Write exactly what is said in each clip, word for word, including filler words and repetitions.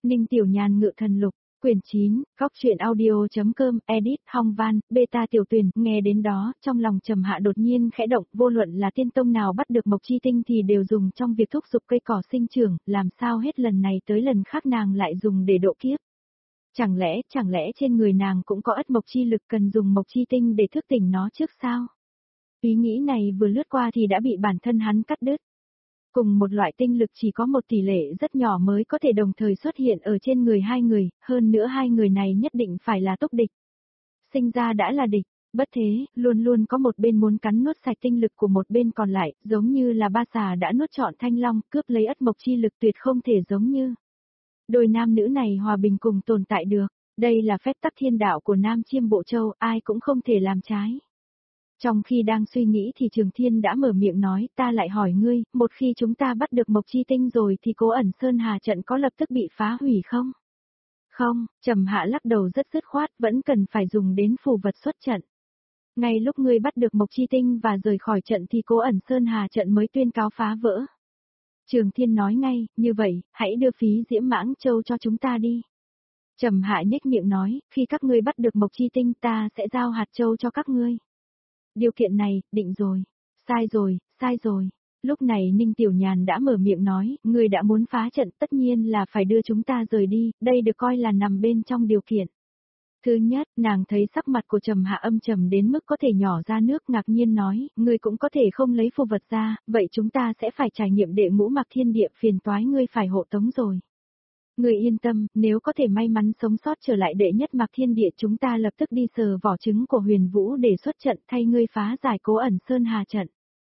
Ninh Tiểu Nhàn ngự thần lục, quyển chín, góc truyện audio.com, edit, Hong Van, beta tiểu tuyển, nghe đến đó, trong lòng Trầm Hạ đột nhiên khẽ động, vô luận là tiên tông nào bắt được Mộc Chi Tinh thì đều dùng trong việc thúc giục cây cỏ sinh trưởng, làm sao hết lần này tới lần khác nàng lại dùng để độ kiếp. Chẳng lẽ, chẳng lẽ trên người nàng cũng có ất mộc chi lực cần dùng Mộc Chi Tinh để thức tỉnh nó trước sao? Ý nghĩ này vừa lướt qua thì đã bị bản thân hắn cắt đứt. Cùng một loại tinh lực chỉ có một tỷ lệ rất nhỏ mới có thể đồng thời xuất hiện ở trên người hai người, hơn nữa hai người này nhất định phải là túc địch. Sinh ra đã là địch, bất thế, luôn luôn có một bên muốn cắn nuốt sạch tinh lực của một bên còn lại, giống như là ba xà đã nuốt trọn thanh long, cướp lấy ất mộc chi lực tuyệt không thể giống như. Đôi nam nữ này hòa bình cùng tồn tại được, đây là phép tắc thiên đạo của Nam Chiêm Bộ Châu, ai cũng không thể làm trái. Trong khi đang suy nghĩ thì Trường Thiên đã mở miệng nói, ta lại hỏi ngươi, một khi chúng ta bắt được Mộc Chi Tinh rồi thì Cố Ẩn Sơn Hà trận có lập tức bị phá hủy không? Không, Trầm Hạ lắc đầu rất dứt khoát, vẫn cần phải dùng đến phù vật xuất trận. Ngay lúc ngươi bắt được Mộc Chi Tinh và rời khỏi trận thì Cố Ẩn Sơn Hà trận mới tuyên cáo phá vỡ. Trường Thiên nói ngay, như vậy, hãy đưa phí Diễm Mãng Châu cho chúng ta đi. Trầm Hạ nhếch miệng nói, khi các ngươi bắt được Mộc Chi Tinh ta sẽ giao hạt châu cho các ngươi. Điều kiện này, định rồi. Sai rồi, sai rồi. Lúc này Ninh Tiểu Nhàn đã mở miệng nói, người đã muốn phá trận tất nhiên là phải đưa chúng ta rời đi, đây được coi là nằm bên trong điều kiện. Thứ nhất, nàng thấy sắc mặt của Trầm Hạ âm trầm đến mức có thể nhỏ ra nước, ngạc nhiên nói, ngươi cũng có thể không lấy phù vật ra, vậy chúng ta sẽ phải trải nghiệm đệ ngũ Mạc Thiên Địa, phiền toái ngươi phải hộ tống rồi. Ngươi yên tâm, nếu có thể may mắn sống sót trở lại đệ nhất Mạc Thiên Địa chúng ta lập tức đi sờ vỏ trứng của Huyền Vũ để xuất trận thay ngươi phá giải Cố Ẩn Sơn Hà trận.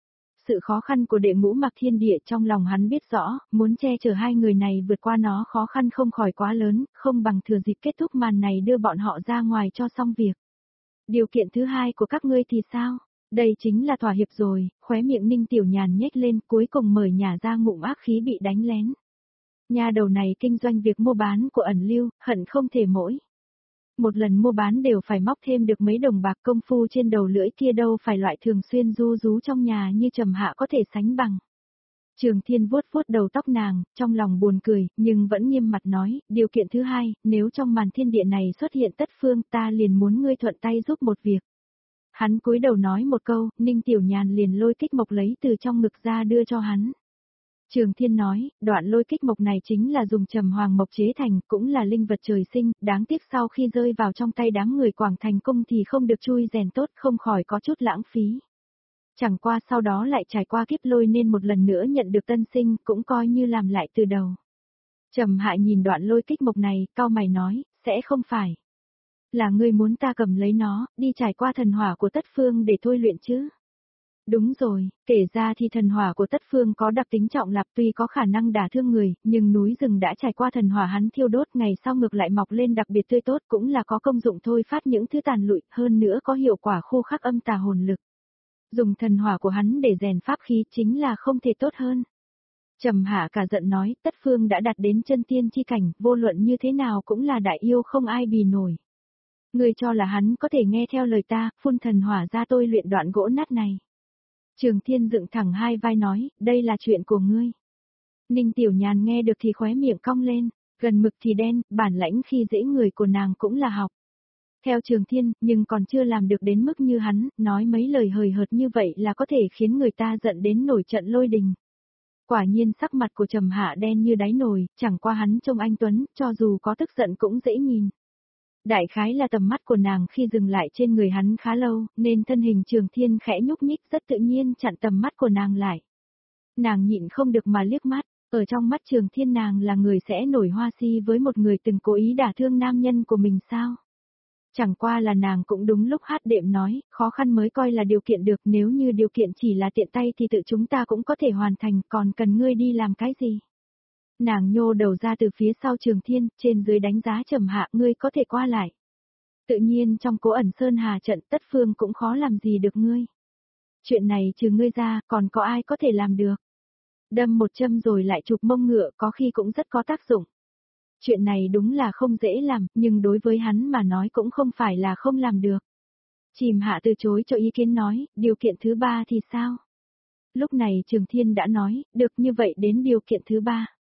Sự khó khăn của đệ ngũ Mạc Thiên Địa trong lòng hắn biết rõ, muốn che chở hai người này vượt qua nó khó khăn không khỏi quá lớn, không bằng thừa dịp kết thúc màn này đưa bọn họ ra ngoài cho xong việc. Điều kiện thứ hai của các ngươi thì sao? Đây chính là thỏa hiệp rồi, khóe miệng Ninh Tiểu Nhàn nhếch lên, cuối cùng mời nhả ra ngụm ác khí bị đánh lén. Nhà đầu này kinh doanh việc mua bán của ẩn lưu, hận không thể mỗi. Một lần mua bán đều phải móc thêm được mấy đồng bạc, công phu trên đầu lưỡi kia đâu phải loại thường xuyên du rú trong nhà như Trầm Hạ có thể sánh bằng. Trường Thiên vuốt vuốt đầu tóc nàng, trong lòng buồn cười, nhưng vẫn nghiêm mặt nói, điều kiện thứ hai, nếu trong màn thiên địa này xuất hiện Tất Phương ta liền muốn ngươi thuận tay giúp một việc. Hắn cúi đầu nói một câu, Ninh Tiểu Nhàn liền lôi kích mộc lấy từ trong ngực ra đưa cho hắn. Trường Thiên nói, đoạn lôi kích mộc này chính là dùng trầm hoàng mộc chế thành, cũng là linh vật trời sinh, đáng tiếc sau khi rơi vào trong tay đám người Quảng Thành Cung thì không được chui rèn tốt, không khỏi có chút lãng phí. Chẳng qua sau đó lại trải qua kiếp lôi nên một lần nữa nhận được tân sinh, cũng coi như làm lại từ đầu. Trầm Hạ nhìn đoạn lôi kích mộc này, cau mày nói, sẽ không phải là ngươi muốn ta cầm lấy nó, đi trải qua thần hỏa của Tất Phương để thôi luyện chứ? Đúng rồi, kể ra thì thần hỏa của Tất Phương có đặc tính trọng lạp, tuy có khả năng đả thương người, nhưng núi rừng đã trải qua thần hỏa hắn thiêu đốt ngày sau ngược lại mọc lên đặc biệt tươi tốt, cũng là có công dụng thôi phát những thứ tàn lụi, hơn nữa có hiệu quả khô khắc âm tà hồn lực. Dùng thần hỏa của hắn để rèn pháp khí chính là không thể tốt hơn. Trầm Hạ cả giận nói, Tất Phương đã đạt đến chân tiên chi cảnh, vô luận như thế nào cũng là đại yêu không ai bì nổi. Ngươi cho là hắn có thể nghe theo lời ta, phun thần hỏa ra tôi luyện đoạn gỗ nát này. Trường Thiên dựng thẳng hai vai nói, đây là chuyện của ngươi. Ninh Tiểu Nhàn nghe được thì khóe miệng cong lên, gần mực thì đen, bản lãnh khi dễ người của nàng cũng là học. Theo Trường Thiên, nhưng còn chưa làm được đến mức như hắn, nói mấy lời hời hợt như vậy là có thể khiến người ta giận đến nổi trận lôi đình. Quả nhiên sắc mặt của Trầm Hạ đen như đáy nồi, chẳng qua hắn trông anh tuấn, cho dù có tức giận cũng dễ nhìn. Đại khái là tầm mắt của nàng khi dừng lại trên người hắn khá lâu, nên thân hình Trường Thiên khẽ nhúc nhích rất tự nhiên chặn tầm mắt của nàng lại. Nàng nhịn không được mà liếc mắt, ở trong mắt Trường Thiên nàng là người sẽ nổi hoa si với một người từng cố ý đả thương nam nhân của mình sao? Chẳng qua là nàng cũng đúng lúc hát đệm nói, khó khăn mới coi là điều kiện được, nếu như điều kiện chỉ là tiện tay thì tự chúng ta cũng có thể hoàn thành, còn cần ngươi đi làm cái gì? Nàng nhô đầu ra từ phía sau Trường Thiên, trên dưới đánh giá Trầm Hạ, ngươi có thể qua lại. Tự nhiên trong Cố Ẩn Sơn Hà trận Tất Phương cũng khó làm gì được ngươi. Chuyện này trừ ngươi ra, còn có ai có thể làm được? Đâm một châm rồi lại chụp mông ngựa có khi cũng rất có tác dụng. Chuyện này đúng là không dễ làm, nhưng đối với hắn mà nói cũng không phải là không làm được. Chìm Hạ từ chối cho ý kiến nói, điều kiện thứ ba thì sao? Lúc này Trường Thiên đã nói, được như vậy đến điều kiện thứ ba.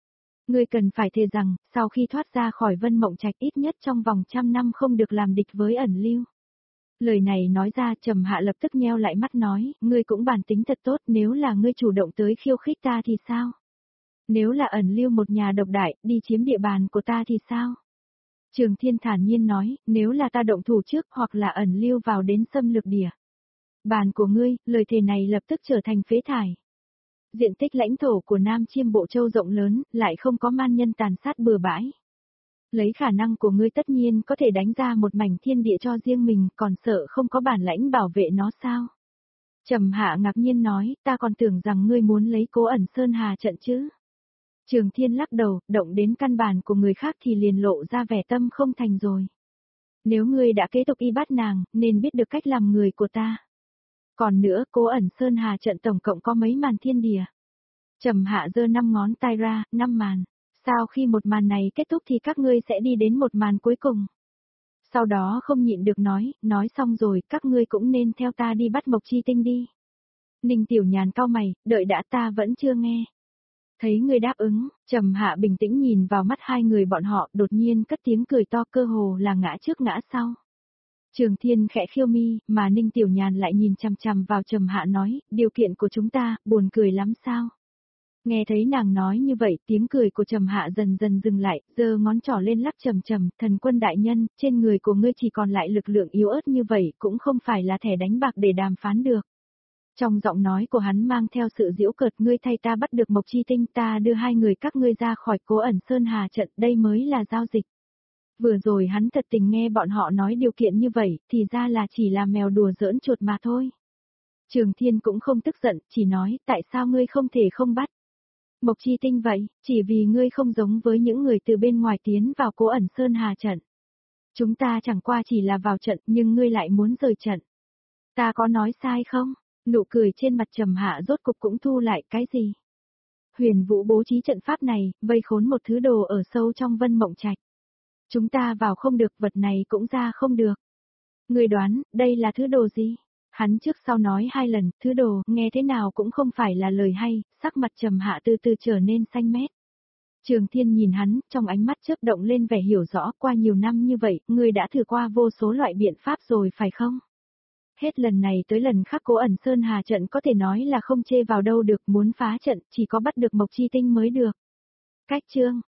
Ngươi cần phải thề rằng, sau khi thoát ra khỏi Vân Mộng Trạch ít nhất trong vòng trăm năm không được làm địch với ẩn lưu. Lời này nói ra Trầm Hạ lập tức nheo lại mắt nói, ngươi cũng bản tính thật tốt, nếu là ngươi chủ động tới khiêu khích ta thì sao? Nếu là ẩn lưu một nhà độc đại, đi chiếm địa bàn của ta thì sao? Trường Thiên thản nhiên nói, nếu là ta động thủ trước hoặc là ẩn lưu vào đến xâm lược địa bàn của ngươi, lời thề này lập tức trở thành phế thải. Diện tích lãnh thổ của Nam Chiêm Bộ Châu rộng lớn, lại không có man nhân tàn sát bừa bãi. Lấy khả năng của ngươi tất nhiên có thể đánh ra một mảnh thiên địa cho riêng mình, còn sợ không có bản lãnh bảo vệ nó sao? Trầm Hạ ngạc nhiên nói, ta còn tưởng rằng ngươi muốn lấy Cố Ẩn Sơn Hà trận chứ. Trường Thiên lắc đầu, động đến căn bản của người khác thì liền lộ ra vẻ tâm không thành rồi. Nếu ngươi đã kế tục y bắt nàng, nên biết được cách làm người của ta. Còn nữa, Cố Ẩn Sơn Hà trận tổng cộng có mấy màn thiên địa? Trầm Hạ giơ năm ngón tay ra, năm màn. Sau khi một màn này kết thúc thì các ngươi sẽ đi đến một màn cuối cùng. Sau đó không nhịn được nói, nói xong rồi, các ngươi cũng nên theo ta đi bắt Mộc Chi Tinh đi. Ninh Tiểu Nhàn cau mày, đợi đã, ta vẫn chưa nghe. Thấy người đáp ứng, Trầm Hạ bình tĩnh nhìn vào mắt hai người bọn họ, đột nhiên cất tiếng cười to, cơ hồ là ngã trước ngã sau. Trường Thiên khẽ khiêu mi, mà Ninh Tiểu Nhàn lại nhìn chằm chằm vào Trầm Hạ nói, điều kiện của chúng ta, buồn cười lắm sao? Nghe thấy nàng nói như vậy, tiếng cười của Trầm Hạ dần dần dừng lại, giơ ngón trỏ lên lắc trầm trầm, thần quân đại nhân, trên người của ngươi chỉ còn lại lực lượng yếu ớt như vậy, cũng không phải là thẻ đánh bạc để đàm phán được. Trong giọng nói của hắn mang theo sự giễu cợt, ngươi thay ta bắt được Mộc Chi Tinh, ta đưa hai người các ngươi ra khỏi Cố Ẩn Sơn Hà trận, đây mới là giao dịch. Vừa rồi hắn thật tình nghe bọn họ nói điều kiện như vậy, thì ra là chỉ là mèo đùa giỡn chuột mà thôi. Trường Thiên cũng không tức giận, chỉ nói, tại sao ngươi không thể không bắt Mộc Chi Tinh vậy, chỉ vì ngươi không giống với những người từ bên ngoài tiến vào Cố Ẩn Sơn Hà trận. Chúng ta chẳng qua chỉ là vào trận, nhưng ngươi lại muốn rời trận. Ta có nói sai không? Nụ cười trên mặt Trầm Hạ rốt cục cũng thu lại, cái gì? Huyền Vũ bố trí trận pháp này, vây khốn một thứ đồ ở sâu trong Vân Mộng Trạch. Chúng ta vào không được, vật này cũng ra không được. Ngươi đoán, đây là thứ đồ gì? Hắn trước sau nói hai lần, thứ đồ, nghe thế nào cũng không phải là lời hay, sắc mặt Trầm Hạ từ từ trở nên xanh mét. Trường Thiên nhìn hắn, trong ánh mắt chớp động lên vẻ hiểu rõ, qua nhiều năm như vậy, ngươi đã thử qua vô số loại biện pháp rồi phải không? Hết lần này tới lần khác Cố Ẩn Sơn Hà trận có thể nói là không chê vào đâu được, muốn phá trận, chỉ có bắt được Mộc Chi Tinh mới được. Cách chương